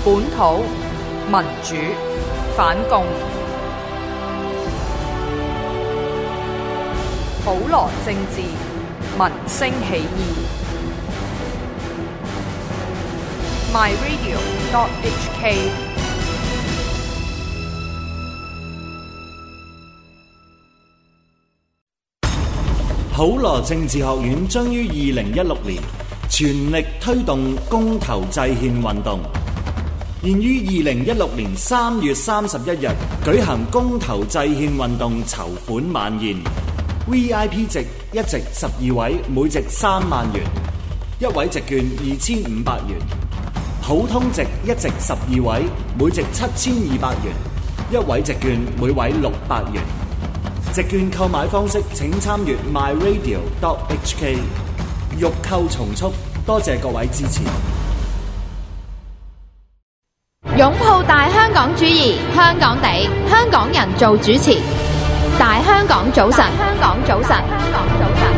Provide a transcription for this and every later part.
本土民主反共，普羅政治民聲起義。myradio.hk。 普羅政治學院將於2016年全力推動公投制憲運動，現於2016年3月31日舉行公投制憲運動籌款晚宴。VIP 席一席12位，每席3萬元；一位席券2500元。普通席一席12位，每席7200元；一位席券每位600元。席券購買方式請參閱 myradio.hk。欲購從速，多謝各位支持。 擁抱大香港主義，香港地，香港人做主持。大香港早晨，香港早晨，香港早晨。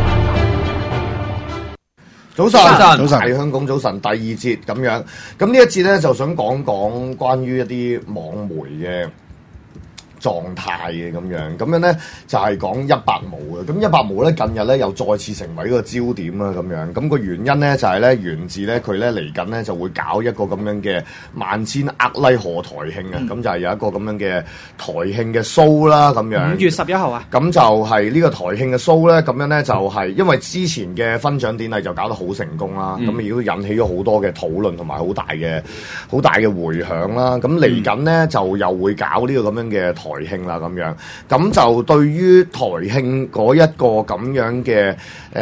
早晨，係香港早晨第二節咁樣。咁呢一節咧就想講講關於一啲網媒嘅狀態嘅咁樣咧就係講100毛嘅。咁100毛咧近日咧又再次成為一個焦點啦咁樣。咁個原因咧就係咧源自咧佢咧嚟緊咧就會搞一個咁樣嘅萬千厄拉賀台慶啊。咁就係有一個咁樣嘅台慶嘅 show 啦咁樣。 5月11號啊。咁就係呢個台慶嘅 show 咧，咁樣咧就係因為之前嘅分獎典禮就搞得好成功啦，咁亦都引起咗好多嘅討論同埋好大嘅迴響啦。咁嚟緊咧就又會搞呢個咁樣嘅台慶啦咁樣，咁就對於台慶嗰一個咁樣嘅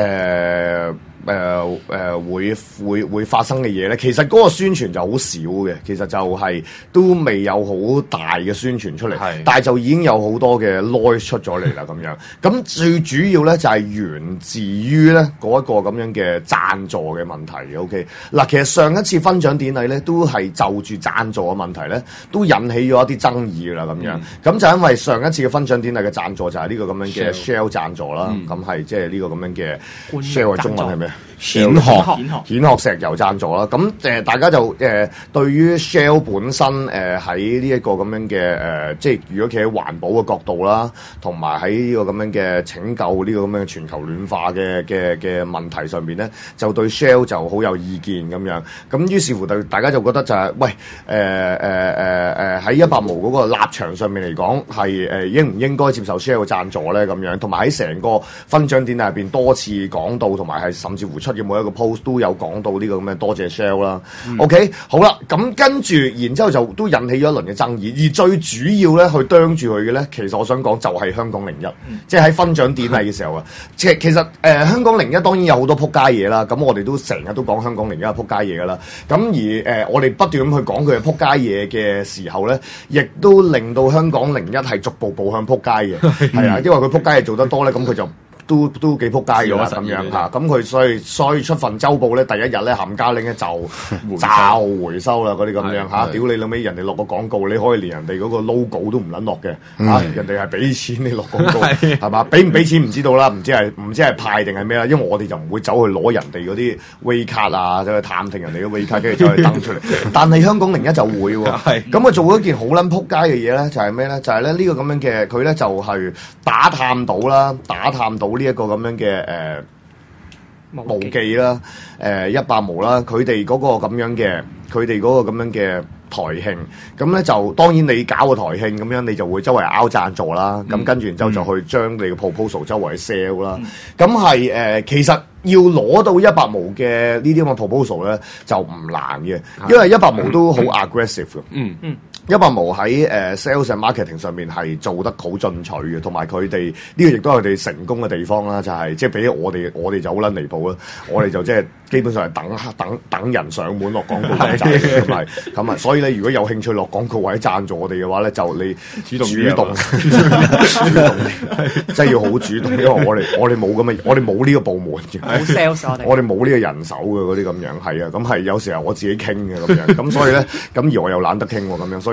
會發生嘅嘢咧，其實嗰個宣傳就好少嘅，其實就係都未有好大嘅宣傳出嚟，但係就已經有好多嘅 noise 出咗嚟啦咁樣。咁最主要咧就係源自於咧嗰一個咁樣嘅贊助嘅問題。OK， 嗱，其實上一次分獎典禮咧都係就住贊助嘅問題咧，都引起咗一啲爭議啦咁樣。咁就因為上一次嘅分獎典禮嘅贊助就係呢個咁樣嘅 Shell 贊助啦，咁係即係呢個咁樣嘅 Shell 嘅中文係咩？蜆殼石油贊助啦，咁大家就對於 Shell 本身喺呢一個咁樣嘅即係如果企喺環保嘅角度啦，同埋喺呢個咁樣嘅拯救呢個咁樣嘅全球暖化嘅問題上邊咧，就對 Shell 就好有意見咁樣。咁於是乎大家就覺得就係喂喺100毛嗰個立場上面嚟講，係應唔應該接受 Shell 嘅贊助咧咁樣，同埋喺成個分獎典禮入邊多次講到，同埋係甚至乎出嘅每一個 post 都有講到呢個咁嘅多謝 Shell 啦。OK， 好啦，咁跟住然之後就都引起咗一輪嘅爭議，而最主要咧去啄住佢嘅咧，其實我想講就係香港01，即係喺分獎典禮嘅時候啊。其實香港01當然有好多撲街嘢啦，咁我哋都成日都講香港01係撲街嘢噶啦。咁而我哋不斷咁去講佢嘅撲街嘢嘅時候咧，亦都令到香港01係逐步步向撲街嘅，係啊，因為佢撲街嘢做得多咧，咁佢就都幾撲街㗎啦咁樣嚇，咁佢所以出份週報咧，第一日咧冚家拎咧就回收啦嗰啲咁樣嚇，屌你老尾人哋落個廣告，你可以連人哋嗰個 logo 都唔撚落嘅嚇，人哋係俾錢你落廣告係嘛？俾唔俾錢唔知道啦，唔知係派定係咩啦，因為我哋就唔會走去攞人哋嗰啲 way 卡啊，走去探聽人哋嘅 way 卡，跟住走去登出嚟。但係香港01就會喎，咁佢做咗一件好撚撲街嘅嘢咧，就係咩咧？就係咧呢個咁樣嘅佢咧就係打探到呢一個咁樣嘅毛記啦，100毛啦，佢哋嗰個咁樣嘅台慶，咁咧就當然你搞個台慶咁樣，你就會周圍拗贊助啦，咁跟住然之後就去將你嘅 proposal 周圍 sell 啦，咁係其實要攞到100毛嘅呢啲咁嘅 proposal 咧就唔難嘅，因為100毛都好 aggressive 嘅。100毛喺sales and marketing 上面係做得好進取嘅，同埋佢哋呢個亦都係佢哋成功嘅地方啦，就係即係比起我哋就好撚離譜啦，我哋就即係基本上係等人上門落廣告咁滯，同埋咁啊，所以咧如果有興趣落廣告或者贊助我哋嘅話咧，就你主動，真係要好主動，因為我哋冇咁嘅，我哋冇呢個部門嘅， 冇 sales 我哋冇呢個人手嘅嗰啲咁樣，係啊，咁係有時候我自己傾嘅咁樣，咁所以咧，咁而我又懶得傾喎，咁樣所以。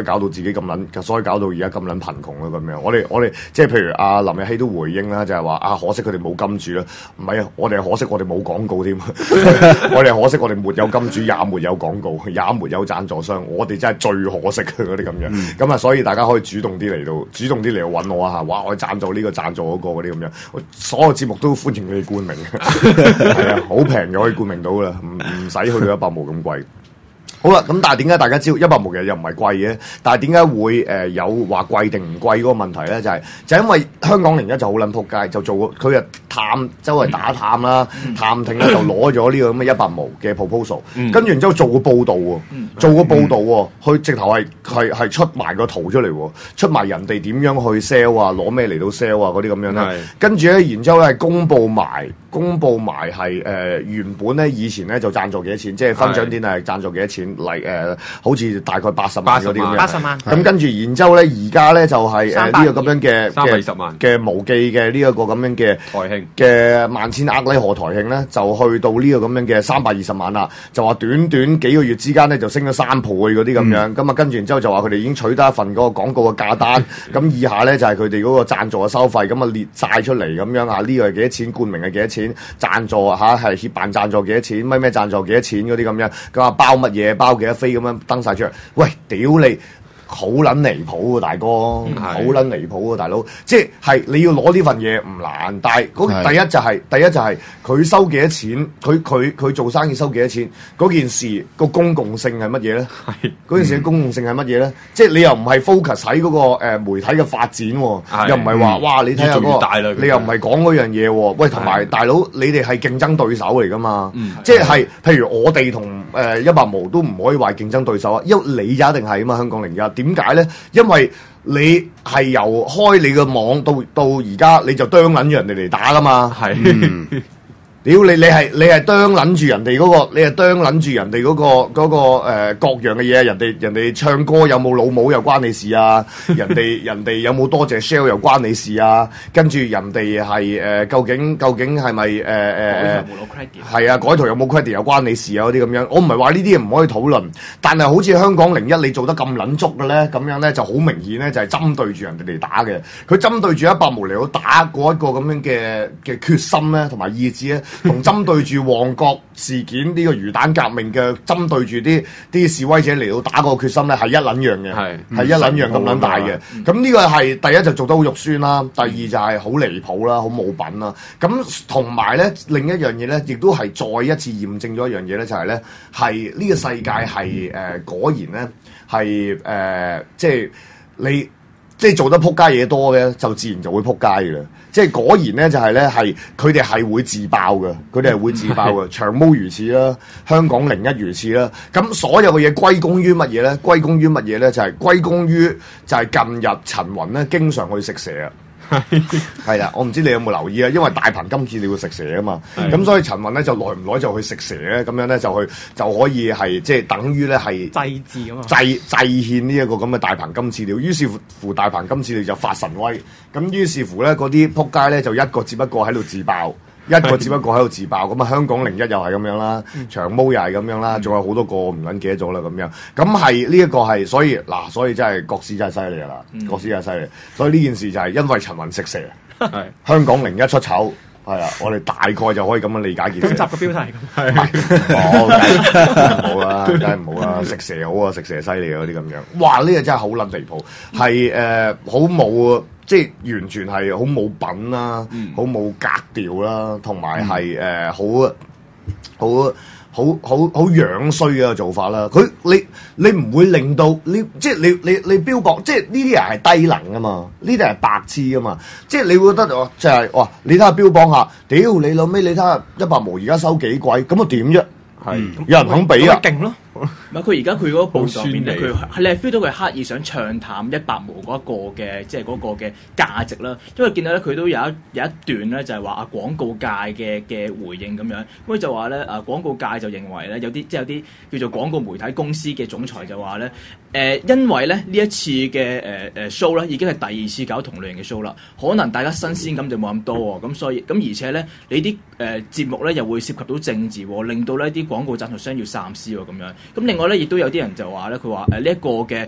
以搞到自己咁撚，所以搞到而家咁撚貧窮啦咁樣。我哋即係譬如阿林日曦都回應啦，就係話可惜佢哋冇金主啦。唔係啊，我哋係可惜我哋冇廣告添。我哋係可惜我哋沒有金主，也沒有廣告，也沒有贊助商。我哋真係最可惜嘅嗰啲咁樣。咁啊，所以大家可以主動啲嚟揾我啊！哇，我贊助呢個贊助嗰個嗰啲咁樣，所有節目都歡迎你哋冠名。係啊，好平就可以冠名到啦，唔使去到100毛咁貴。好啦，咁但係點解大家知道100毛其實又唔係貴嘅？但係點解會有話貴定唔貴嗰個問題咧？就因為香港01就好撚撲街，就做佢啊周圍打探啦，探聽咧就攞咗呢個咁嘅100毛嘅 proposal，跟住然之後做個報導喎，佢直頭係出埋個圖出嚟喎，出埋人哋點樣去 sell 啊，攞咩嚟到 sell 啊嗰啲咁樣咧，跟住咧然之後咧係公佈埋係原本咧以前咧就贊助幾多錢，即係分獎典禮係贊助幾多錢。好似大概80萬嗰啲咁樣 ，80萬。 咁跟住，然之後咧，而家咧就係呢個咁樣嘅 320萬嘅無記嘅呢一個咁樣嘅台慶嘅萬千厄禮賀台慶咧，就去到呢個咁樣嘅320萬啦。就話短幾個月之間咧，就升咗3倍嗰啲咁樣。咁啊，跟住然之後就話佢哋已經取得一份嗰個廣告嘅價單。咁以下咧就係佢哋嗰個贊助嘅收費。咁啊列晒出嚟咁樣啊，呢個係幾多錢？冠名係幾多錢？贊助係協辦贊助幾多錢？咩贊助幾多錢嗰啲咁樣？咁啊包乜嘢？包幾多飛咁樣登晒出嚟？喂，屌你！好撚離譜喎，大哥！好撚離譜喎，大佬！即係你要攞呢份嘢唔難，但係第一就係佢收幾多錢，佢做生意收幾多錢，嗰件事個公共性係乜嘢咧？嗰件事嘅公共性係乜嘢咧？即係你又唔係 focus 喺嗰個媒體嘅發展喎，又唔係話哇你睇下嗰個，你又唔係講嗰樣嘢喎。喂，同埋大佬你哋係競爭對手嚟㗎嘛？即係譬如我哋同100毛都唔可以話競爭對手啊，因為你就一定係啊嘛，香港01。點解咧？因為你係由開你個網到而家，你就啄撚住人哋嚟打噶嘛。屌你係啄撚住人哋嗰個，你係啄撚住人哋嗰個各樣嘅嘢，人哋唱歌有冇老母又關你事啊？人哋有冇多謝 Shell 又關你事啊？跟住人哋係究竟係咪係啊？改圖有冇 credit 又關你事啊？嗰啲咁樣，我唔係話呢啲嘢唔可以討論，但係好似香港01你做得咁撚足嘅咧，咁樣咧就好明顯咧，就係針對住人哋嚟打嘅。佢針對住100毛嚟到打嗰一個咁樣嘅決心咧，同埋意志咧。同針對住旺角事件呢個魚蛋革命嘅針對住啲示威者嚟到打嗰個決心咧，係一撚樣嘅，係一撚樣咁撚大嘅。咁呢個係第一就做得好肉酸啦，第二就係好離譜啦，好冇品啦。咁同埋咧另一樣嘢咧，亦都係再一次驗證咗一樣嘢咧，就係咧係呢個世界係果然咧係即係你。即係做得撲街嘢多嘅，就自然就會撲街嘅啦。即係果然咧，就係咧係佢哋係會自爆嘅，佢哋係會自爆嘅。長毛如此啦，香港01如此啦。咁所有嘅嘢歸功於乜嘢咧？歸功於乜嘢咧？就係歸功於就係近日陳雲咧經常去食蛇啊。係啦，我唔知你有冇留意啊？因為大鵬今次你要食蛇啊嘛，咁所以陳雲咧就耐唔耐就去食蛇咧，咁樣咧就可以係即係等於咧係祭祀啊嘛， 祭獻呢一個咁嘅大鵬金翅鳥。於是乎大鵬金翅鳥就發神威，咁於是乎咧嗰啲仆街咧就一個接一個喺度自爆。一個只不過喺度自爆，咁啊香港01又係咁樣啦，長毛又係咁樣啦，仲有好多個唔撚記得咗啦咁樣，咁係呢一個係，所以真係國師真係犀利啦，國師真係犀利，所以呢件事就係因為陳雲食蛇，香港01出醜。係啊，我哋大概就可以咁樣理解件事。 今集嘅標題係冇啦，梗係冇啦，食蛇好啊，食蛇犀利啊嗰啲咁樣。哇！呢個真係好撚離譜，係好冇，即係完全係好冇品啦，好冇格調啦，同埋係好樣衰嘅做法啦！你唔會令到即係你標榜，即係呢啲人係低能噶嘛？呢啲係白痴噶嘛？即係你會覺得就係哇！你睇下標榜下，屌你老尾，你睇下100毛而家收幾貴，咁啊點啫？係有人肯俾啊！ 勁咯！ 唔係佢而家佢嗰個報導入邊咧，你係 feel 到佢刻意想唱淡100毛嗰一個嘅即係嗰個嘅價值啦。因為見到咧佢都有一段咧就係話廣告界嘅回應咁樣，咁佢就話咧廣告界就認為咧有啲叫做廣告媒體公司嘅總裁就話咧因為咧呢一次嘅show 咧已經係第2次搞同類型嘅 show 啦，可能大家新鮮感就冇咁多喎，咁所以咁而且咧你啲節目咧又會涉及到政治喎，令到呢啲廣告贊助商要三思喎咁樣。 咁另外咧，亦都有啲人就話咧，佢話呢一個嘅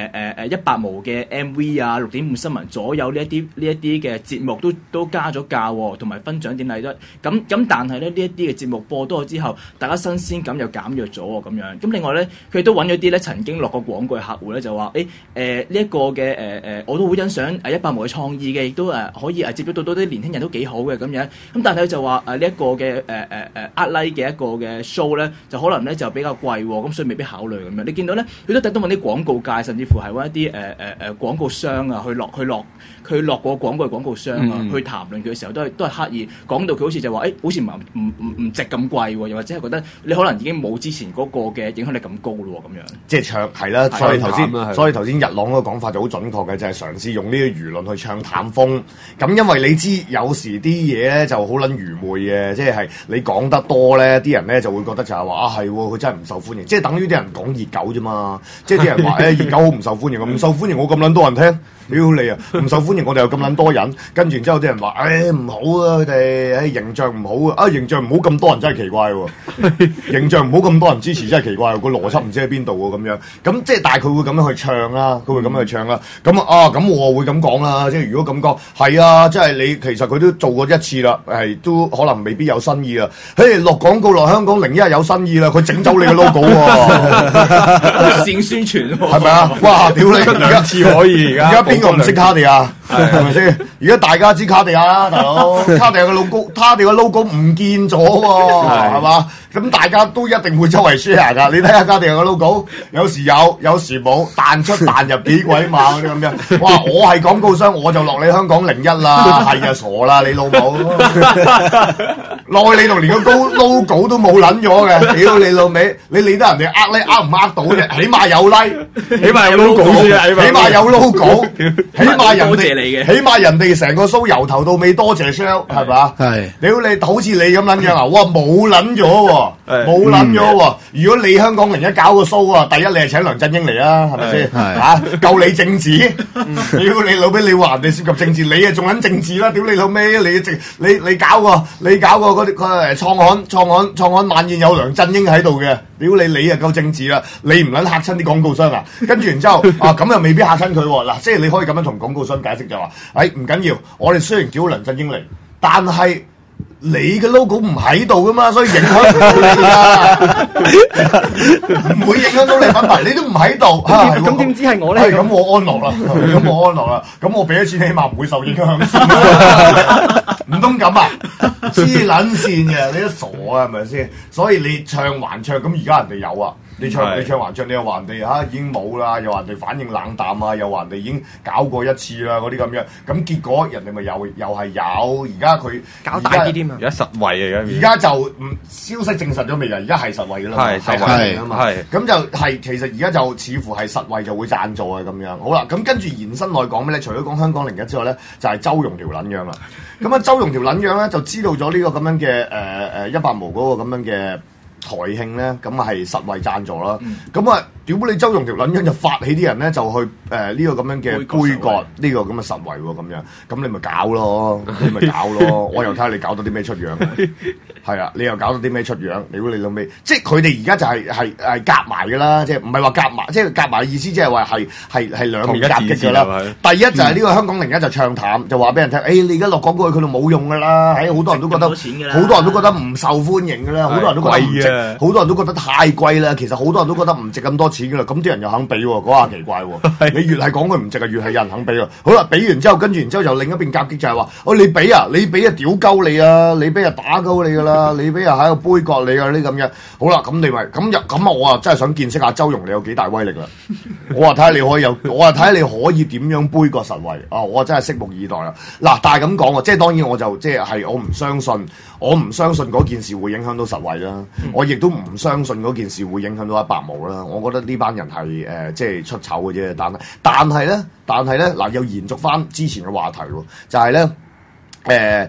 100毛嘅 MV 啊，6.5新聞所有呢一啲嘅節目都加咗價喎，同埋分獎典禮都咁，但係咧呢一啲嘅節目播多咗之後，大家新鮮感又減弱咗喎咁樣。咁另外咧，佢都揾咗啲咧曾經落過廣告嘅客戶咧，就話呢一個嘅我都好欣賞100毛嘅創意嘅，亦都可以接觸到啲年輕人都幾好嘅咁樣。咁但係佢就話呢一個嘅like 嘅一個嘅 show 咧，就可能咧就比較貴喎，咁所以未必考慮咁樣。你見到咧，佢都特登揾啲廣告界，甚至乎係揾一啲廣告商啊，佢落過廣告嘅廣告商啊，去談論佢嘅時候，都係刻意講到佢好似就話好似唔值咁貴喎，又或者係覺得你可能已經冇之前嗰個嘅影響力咁高咯咁樣。 即係唱係啦，所以頭先日朗嗰個講法就好準確嘅，就係嘗試用呢個輿論去唱淡風。咁因為你知有時啲嘢咧就好撚愚昧嘅，即係你講得多咧，啲人咧就會覺得就係話係佢真係唔受歡迎，即係等於啲人講熱狗啫嘛，即係啲人話熱狗好唔受歡迎，唔受歡迎我咁撚多人聽。屌你啊！唔受歡迎，我哋又咁撚多人，跟住之後啲人話：唔好啊，佢哋形象唔好啊！形象唔好咁多人真係奇怪喎，形象唔好咁多人支持真係奇怪喎，個邏輯唔知喺邊度喎咁樣。咁即係但係佢會咁樣去唱啦，佢會咁樣去唱啦。咁我會咁講啦，即係如果咁講係啊，即係你其實佢都做過一次啦，都可能未必有新意啦。落廣告落香港01有新意啦，佢整走你嘅 logo 喎， 線宣傳係咪啊？哇！屌你而家次可以而家。邊個唔識卡地亞？係咪先？而家大家知卡地亞啦，大佬。卡地亞嘅 logo 唔見咗喎，係嘛？咁大家都一定會周圍 share 㗎。你睇下卡地亞嘅 logo，有時有，有時冇，彈出彈入幾鬼馬嗰啲咁樣。哇！我係廣告商，我就落你香港01啦。係啊，傻啦你老母！落去你度連個 logo 都冇撚咗嘅，屌你老味！你理得人哋呃唔呃到啫？起碼有 like， 起碼有 logo， 起碼有 logo。起碼人哋，起碼人哋成個 show 由頭到尾多謝 Shell 係嘛？係，屌你好似你咁撚樣啊！哇，冇撚咗喎，冇撚咗喎！如果你香港01搞個 show 啊，第一你係請梁振英嚟啊，係咪先？嚇，救你政治！屌你老味，你話人哋涉及政治，你啊仲撚政治啦！屌你老味，你搞個嗰啲創刊晚宴有梁振英喺度嘅，屌你啊夠政治啦！你唔撚嚇親啲廣告商啊？跟住然之後咁又未必嚇親佢喎。嗱，即係你可以咁樣同廣告商解釋就話，唔緊要，我哋雖然叫梁振英嚟，但係你嘅 logo 唔喺度噶嘛，所以影響唔到你噶，唔會影響到你品牌，你都唔喺度。 咁點知係我咧？ 咁我安樂啦，咁我俾咗錢，起碼唔會受影響。唔通咁啊？黐撚線嘅，你都傻啊，係咪先？所以你唱還唱，咁而家人哋有啊。你唱還唱，你又話人哋已經冇啦，又話人哋反應冷淡啊，又話人哋已經搞過一次啦，嗰啲咁樣，咁結果人哋咪又係有，而家佢搞大啲添啊！ 而家實惠啊！ 而家就消息證實咗未啊？而家係實惠㗎啦，係實惠啊嘛，咁就係其實而家就似乎係實惠就會贊助啊咁樣。好啦，咁跟住延伸嚟講咩咧？除咗講香港01之外咧，就係周融條撚樣啦。咁啊，周融條撚樣咧就知道咗呢個咁樣嘅100毛嗰個咁樣嘅台慶咧，咁啊係實惠贊助啦。咁啊，屌你周融條撚樣就發起啲人咧，就去呢個咁樣嘅杯葛呢個咁嘅實惠喎，咁樣，咁你咪搞咯，我又睇下你搞到啲咩出樣。係啊，你又搞到啲咩出樣？屌你老味，即係佢哋而家就係夾埋㗎啦，即係唔係話夾埋，即係夾埋嘅意思，即係話係兩面夾擊㗎啦。第一就係呢個香港01就唱淡，就話俾人聽，你而家落廣告去佢度冇用㗎啦，好多人都覺得唔受歡迎㗎啦，好多人都覺得唔值，好多人都覺得太貴啦。其實好多人都覺得唔值咁多錢㗎啦，咁啲人又肯俾喎，嗰下奇怪喎。你越係講佢唔值啊，越係有人肯俾喎。好啦，俾完之後，跟住然之後又另一邊夾擊就係話，你俾啊屌鳩你啊，你俾啊打鳩你㗎啦。你俾人喺度杯葛你啊！呢咁樣，好啦，咁你咪咁我啊真係想見識下周融你有幾大威力啦！我話睇下你可以點樣杯葛實惠啊！我真係拭目以待啦！嗱，但係咁講喎，即係當然我就即係我唔相信嗰件事會影響到實惠啦，我亦都唔相信嗰件事會影響到100毛啦。我覺得呢班人係即係出醜嘅啫，但係咧嗱，又延續翻之前嘅話題喎，就係咧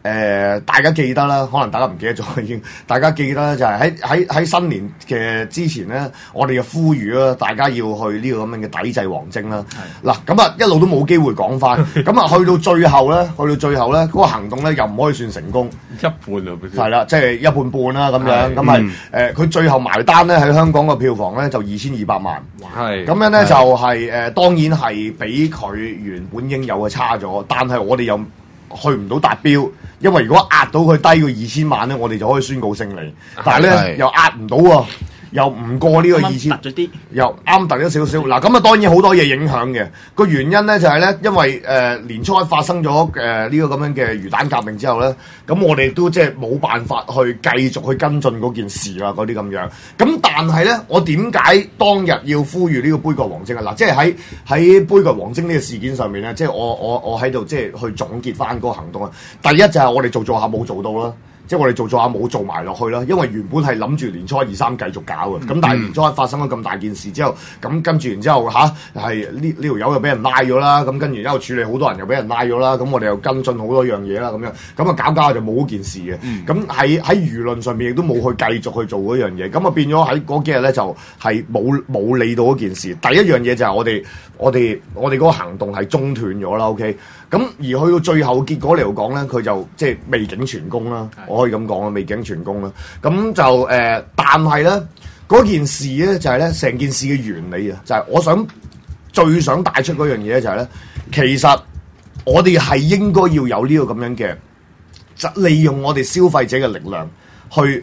大家記得啦，可能大家唔記得咗已經。大家記得咧就係喺新年嘅之前咧，我哋嘅呼籲啦，大家要去呢個咁樣嘅抵制黃精啦。嗱，咁啊一路都冇機會講翻，咁啊去到最後咧，嗰個行動咧又唔可以算成功， 一半啊， 係啦，即係一半半啦咁樣，咁係佢最後埋單咧喺香港個票房咧就2200萬，係咁樣咧就係當然係比佢原本應有嘅差咗，但係我哋又去唔到達標，因為如果壓到佢低過2000萬咧，我哋就可以宣告勝利。但係咧又壓唔到喎，又唔過呢個2000，又啱突咗少少。嗱咁啊，當然好多嘢影響嘅。個原因咧就係咧，因為年初一發生咗呢個咁樣嘅魚蛋革命之後咧，咁我哋都即係冇辦法去繼續去跟進嗰件事啦，嗰啲咁樣。咁但係咧，我點解當日要呼籲呢個杯葛黃精啊？嗱，即係喺杯葛黃精呢個事件上面咧，即係我喺度即係去總結翻嗰個行動啊。第一就係我哋做下冇做到啦。即係我哋做下冇做埋落去啦，因為原本係諗住年初二三繼續搞嘅，咁但係年初一發生咗咁大件事之後，咁跟住然之後係呢條友又俾人拉咗啦，咁跟住然之後處理好多人又俾人拉咗啦，咁我哋又跟進好多樣嘢啦，咁樣咁啊搞就冇嗰件事嘅，咁喺輿論上面亦都冇去繼續去做嗰樣嘢，咁啊變咗喺嗰幾日咧就係冇理到嗰件事。第一樣嘢就係我哋嗰個行動係中斷咗啦 ，OK。咁而去到最後結果嚟講咧，佢就即係未竟全功啦，我可以咁講啦，未竟全功啦。咁就但係咧嗰件事咧就係咧成件事嘅原理啊，就係我最想帶出嗰樣嘢咧就係咧，其實我哋係應該要有呢個咁樣嘅，就利用我哋消費者嘅力量去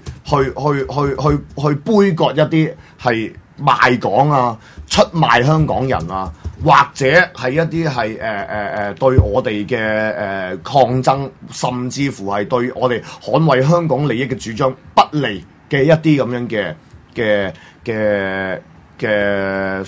杯葛一啲係賣港啊、出賣香港人啊。或者係一啲係對我哋嘅抗爭，甚至乎係對我哋捍衛香港利益嘅主張不利嘅一啲咁樣嘅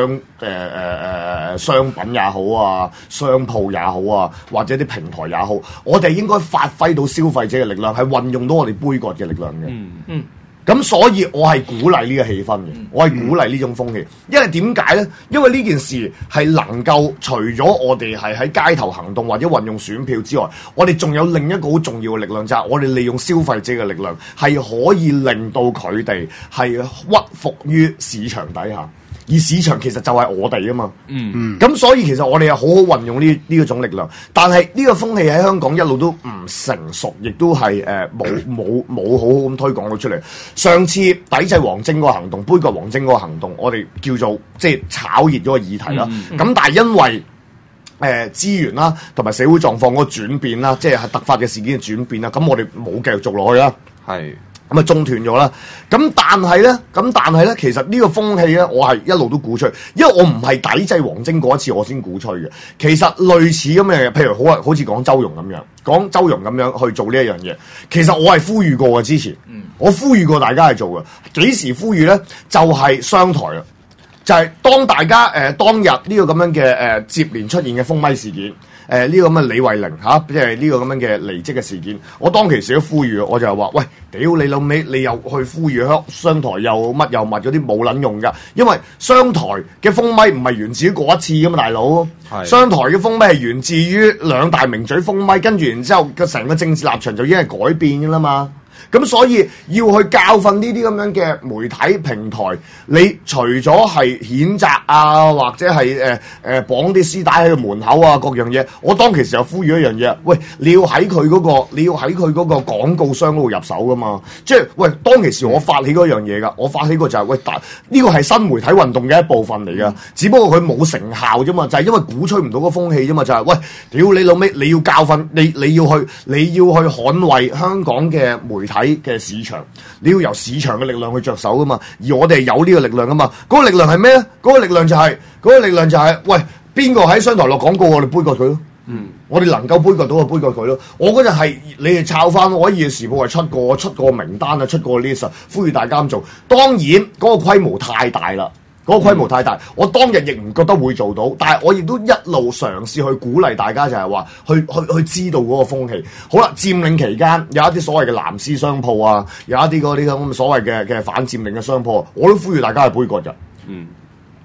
商品也好啊，商鋪也好啊，或者啲平台也好，我哋應該發揮到消費者嘅力量，係運用到我哋杯葛嘅力量嘅。咁所以我係鼓勵呢個氣氛嘅，我係鼓勵呢種風氣，因為點解咧？因為呢件事係能夠除咗我哋係喺街頭行動或者運用選票之外，我哋仲有另一個好重要嘅力量，就係我哋利用消費者嘅力量，係可以令到佢哋係屈服於市場底下。而市場其實就係我哋啊嘛，咁所以其實我哋係好好運用呢一種力量，但係呢個風氣喺香港一路都唔成熟，亦都係冇好好咁推廣到出嚟。上次抵制黃精嗰個行動、杯葛黃精嗰個行動，我哋叫做即係炒熱咗個議題啦。咁但係因為資源啦，同埋社會狀況嗰個轉變啦，即係突發嘅事件嘅轉變啦，咁我哋冇繼續做落去啦。係。咁啊中斷咗啦，咁但係咧，其實呢個風氣咧，我係一路都鼓吹，因為我唔係抵制黃精嗰一次我先鼓吹嘅。其實類似咁嘅，譬如好似講周融咁樣去做呢一樣嘢，其實我係呼籲過嘅之前，我呼籲過大家去做嘅。幾時呼籲咧？就係商台啦，就係當大家當日呢個咁樣嘅接連出現嘅封咪事件。呢個咁嘅李慧玲即係呢個咁樣嘅離職嘅事件，我當其時都呼籲，我就係話：喂，屌你老味，你又去呼籲商台又乜嗰啲冇撚用㗎，因為商台嘅封咪唔係源自於嗰一次㗎嘛，大佬。商台嘅封咪係源自於兩大名嘴封咪，跟住然之後嘅成個政治立場就已經係改變㗎啦嘛。咁所以要去教訓呢啲咁樣嘅媒體平台，你除咗係譴責啊，或者係綁啲絲帶喺個門口啊，各樣嘢，我當其時又呼籲一樣嘢，喂，你要喺佢嗰個廣告商嗰度入手噶嘛，即係喂，當其時我發起嗰樣嘢噶，我發起個就係喂，呢個係新媒體運動嘅一部分嚟噶，只不過佢冇成效啫嘛，就係因為鼓吹唔到個風氣啫嘛，就係喂，屌你老味，你要教訓你要去捍衛香港嘅媒體嘅市場，你要由市場嘅力量去着手噶嘛，而我哋係有呢個力量噶嘛，嗰個力量係咩咧？嗰個力量就係喂，邊個喺商台落廣告，我哋杯葛佢咯。我哋能夠杯葛到就杯葛佢咯。我嗰陣係你哋抄翻，我喺《時報》係出過名單啊，出過 list， 呼籲大家咁做。當然嗰個規模太大啦。我當日亦唔覺得會做到，但係我亦都一路嘗試去鼓勵大家，就係話去知道嗰個風氣。好啦，佔領期間有一啲所謂嘅藍絲商鋪啊，有一啲嗰啲咁所謂嘅反佔領嘅商鋪，我都呼籲大家去杯葛㗎。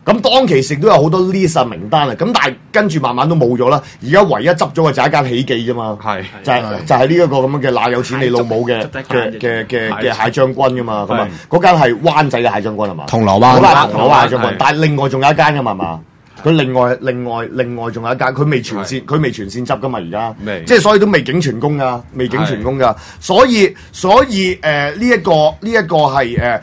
咁當其時都有好多 list 名單啊，咁但係跟住慢慢都冇咗啦。而家唯一執咗嘅就係一間喜記啫嘛，就係呢一個咁樣嘅嗱有錢你老母嘅蟹將軍噶嘛，咁啊嗰間係灣仔嘅蟹將軍係嘛？ 銅鑼灣銅鑼灣蟹將軍，但係另外仲有一間噶嘛？佢另外仲有一間，佢未全線執噶嘛而家，即係所以都未竟全功噶，所以呢一個係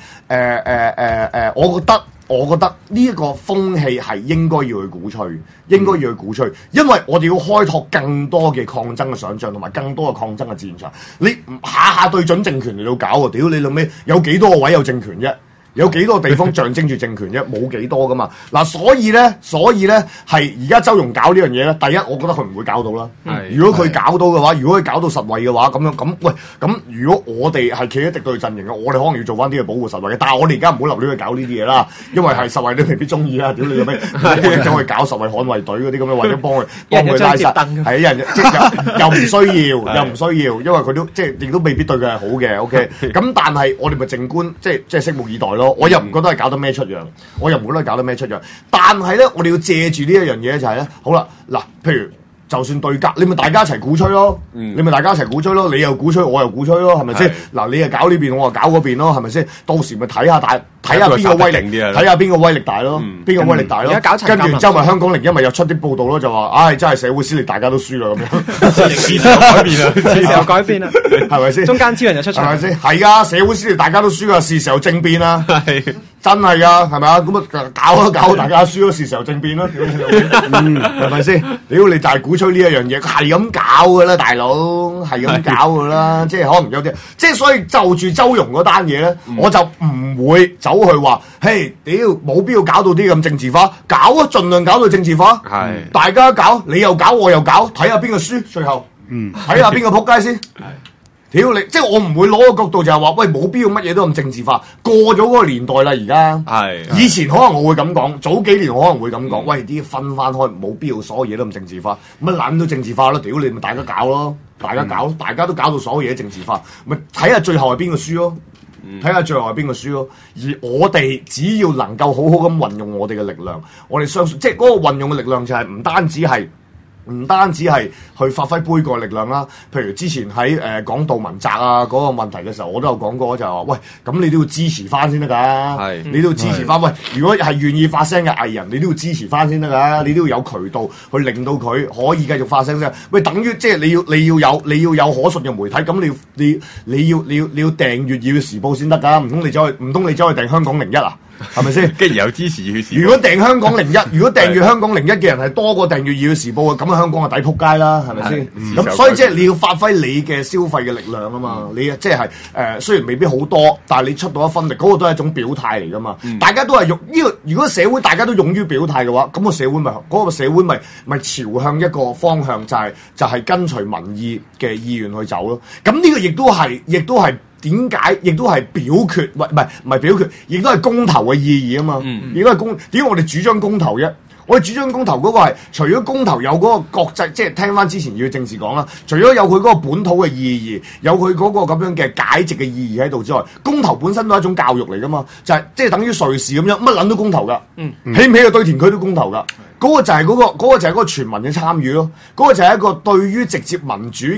我覺得呢一個風氣係應該要去鼓吹，因為我哋要開拓更多嘅抗爭嘅想像，同埋更多嘅抗爭嘅戰場。你唔下下對準政權嚟到搞喎，屌你老味，有幾多個位有政權啫？有幾多個地方象徵住政權啫？冇幾多噶嘛。嗱，所以咧係而家周融搞呢樣嘢咧。第一，我覺得佢唔會搞到啦。如果佢搞到嘅話，如果佢搞到實惠嘅話，咁如果我哋係企喺敵對陣營嘅，我哋可能要做翻啲嘢保護實惠嘅。但係我哋而家唔好立亂去搞呢啲嘢啦，因為係實惠都未必中意啦。屌你做咩？走去搞實惠捍衛隊嗰啲咁樣，或者幫佢拉實，係人即係又唔需要，因為佢都即係亦都未必對佢係好嘅。OK， 咁但係我哋咪靜觀，即係拭目以待咯。我又唔覺得係搞得咩出樣，但係咧，我哋要借住呢一樣嘢就係咧，好啦，嗱，譬如就算對家，你咪大家一齊鼓吹咯，你又鼓吹，我又鼓吹咯，係咪先？嗱，你又搞呢邊，我又搞嗰邊咯，係咪先？到時咪睇下邊個威力，睇下邊個威力大咯，跟住然之後咪香港01咪又出啲報道咯，就話唉，真係社會撕裂，大家都輸啦咁樣， 時勢改變啦， 係咪先？ 中間之人就出場， 係咪先？係啊，社會撕裂，大家都輸噶，是時候政變啦，真係啊，係咪啊？咁啊搞，大家輸咗，是時候政變啦，係咪先？屌你就係鼓吹呢一樣嘢，係咁搞噶啦，大佬係咁搞噶啦，即係可能有啲，即係所以就住周融嗰單嘢咧，我就唔會走去話，嘿，屌冇必要搞到啲咁政治化，搞啊，盡量搞到政治化，大家搞，你又搞，我又搞，睇下邊個輸，最後，睇下邊個仆街先。屌你！即係我唔會攞個角度就係話，喂，冇必要乜嘢都咁政治化，過咗嗰個年代啦，而家。以前可能我會咁講，早幾年我可能會咁講，喂，啲分翻開，冇必要所有嘢都咁政治化，乜撚都政治化咯，屌你咪大家搞咯，大家都搞到所有嘢政治化，咪睇下最後係邊個輸咯，而我哋只要能夠好好咁運用我哋嘅力量，我哋相信，即係嗰個運用嘅力量就係唔單止係去發揮杯葛力量啦，譬如之前喺講杜汶澤啊嗰個問題嘅時候，我都有講過就係話，喂，咁你都要支持翻先得㗎，你都要支持翻。喂，如果係願意發聲嘅藝人，你都要支持翻先得㗎，你都要有渠道去令到佢可以繼續發聲啫。喂，等於即係你要有可信嘅媒體，咁你要訂閱《要時報》先得㗎，唔通你走去訂香港01啊？係咪先？ 既然有支持要時報， 如果訂香港01，如果訂閱香港01嘅人係多過訂閱《要時報》嘅，咁啊香港就抵撲街啦，係咪先？咁所以即係你要發揮你嘅消費嘅力量啊嘛！你即係雖然未必好多，但係你出到一分力，嗰個都係一種表態嚟噶嘛。大家都係用呢個，如果社會大家都勇於表態嘅話，咁個社會咪朝向一個方向，就係跟隨民意嘅意願去走咯。咁呢個亦都係。點解？亦都係表決，唔係表決，亦都係公投嘅意義啊嘛！亦都係點解我哋主張公投啫？我哋主張公投嗰個係，除咗公投有嗰個國際，即係聽翻之前要政治講啦，除咗有佢嗰個本土嘅意義，有佢嗰個咁樣嘅解殖嘅意義喺度之外，公投本身都係一種教育嚟噶嘛，就係即係等於瑞士咁樣，乜撚都公投噶，起唔起個堆填區都公投噶，嗰個就係嗰個全民嘅參與咯，嗰個就係一個對於直接民主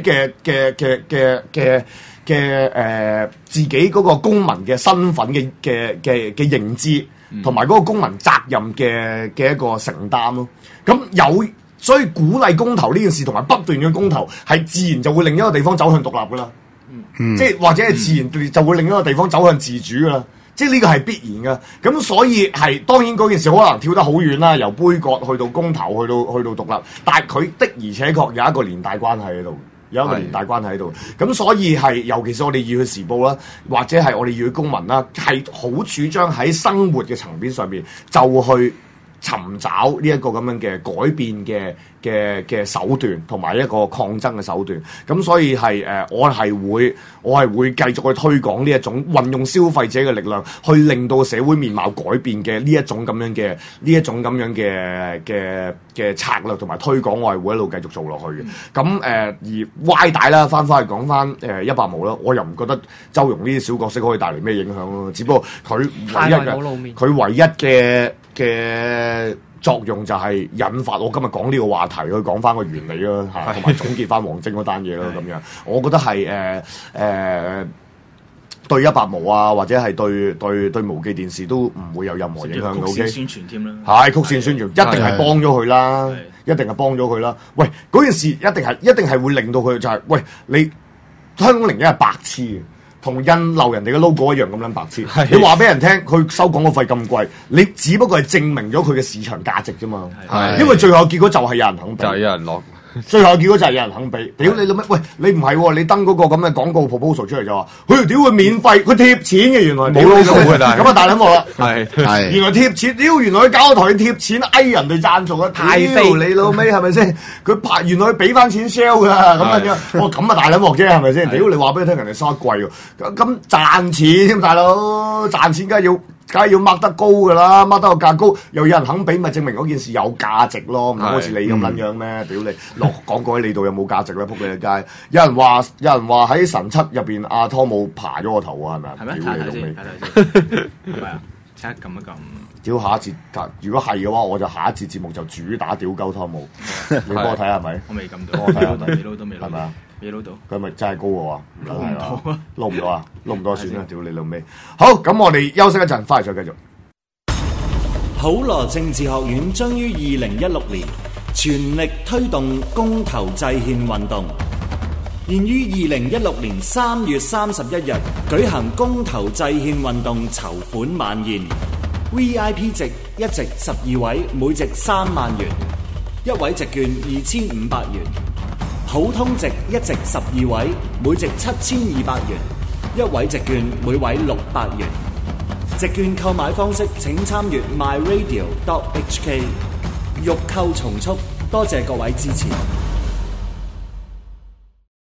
嘅自己嗰個公民嘅身份嘅認知，同埋嗰個公民責任嘅一個承擔咯。咁所以鼓勵公投呢件事，同埋不斷嘅公投，係自然就會令一個地方走向獨立噶啦。即係或者係自然就會令一個地方走向自主噶啦。即係呢個係必然噶。咁所以係當然嗰件事可能跳得好遠啦，由杯葛去到公投，去到獨立，但係佢的而且確有一個連帶關係喺度。咁所以係，尤其是我哋要去時報啦，或者係我哋要去公民啦，係好主張喺生活嘅層面上面就去尋找呢一個咁樣嘅改變嘅手段，同埋一個抗爭嘅手段。咁所以係我係會繼續去推廣呢一種運用消費者嘅力量，去令到社會面貌改變嘅呢一種咁樣嘅策略同埋推廣，我係會一路繼續做落去嘅。咁而歪帶啦，翻去講翻100毛啦，我又唔覺得周融呢啲小角色可以帶嚟咩影響咯。只不過佢唯一嘅嘅作用就係引發我今日講呢個話題，去講翻個原理啦，嚇，同埋總結翻王晶嗰單嘢啦，咁樣，我覺得係對100毛啊，或者係對無記電視都唔會有任何影響嘅。 曲線宣傳添啦， 係曲線宣傳，一定係幫咗佢啦，一定係幫咗佢啦。喂，嗰件事一定係會令到佢就係，喂，你香港01係白痴嘅。同印漏人哋嘅 logo 一樣咁撚白痴，你話俾人聽佢收廣告費咁貴，你只不過係證明咗佢嘅市場價值啫嘛。因為最後結果就係有人肯俾， 就係有人落。 最後結果就係有人肯俾。屌你老乜？喂，你唔係喎，你登嗰個咁嘅廣告 proposal 出嚟就話，屌佢免費，佢貼錢嘅原來。冇 logo 嘅，咁啊大撚鑊啦。係原來貼錢，屌原來佢搞個台貼錢翳人哋贊助啊！太飛你老味係咪先？佢拍原來佢俾翻錢 sell 㗎咁樣。我咁啊大撚鑊啫係咪先？屌你話俾佢聽，人哋收得貴喎。咁賺錢大佬賺錢梗係要掹得高㗎啦，掹得個價高，又有人肯俾，咪證明嗰件事有價值咯。唔好似你咁撚樣咩？屌你落廣告喺你度有冇價值咧？仆你個街！有人話喺神七入邊阿湯姆爬咗個頭啊，係咪啊？ 係咩？ 屌你老味！ 係咪啊？即刻撳一撳。 屌下一節，如果係嘅話，我就下一節節目就主打屌鳩湯姆。你幫我睇下係咪？ 我未撳到， 幫我睇下未撈到， 係咪啊？ 未撈到。 佢咪真係高嘅喎？ 撈唔到啊！ 撈唔到啊！撈唔到算啦！屌你老味！好，咁我哋休息一陣，翻嚟再繼續。 普羅政治學院將於2016年全力推動公投制憲運動，現於2016年3月31日舉行公投制憲運動籌款晚宴。VIP 席一席12位，每席3萬元；一位席券2500元。普通席一席12位，每席7200元；一位席券每位600元。席券購買方式請參閱 myradio.hk。欲購從速，多謝各位支持。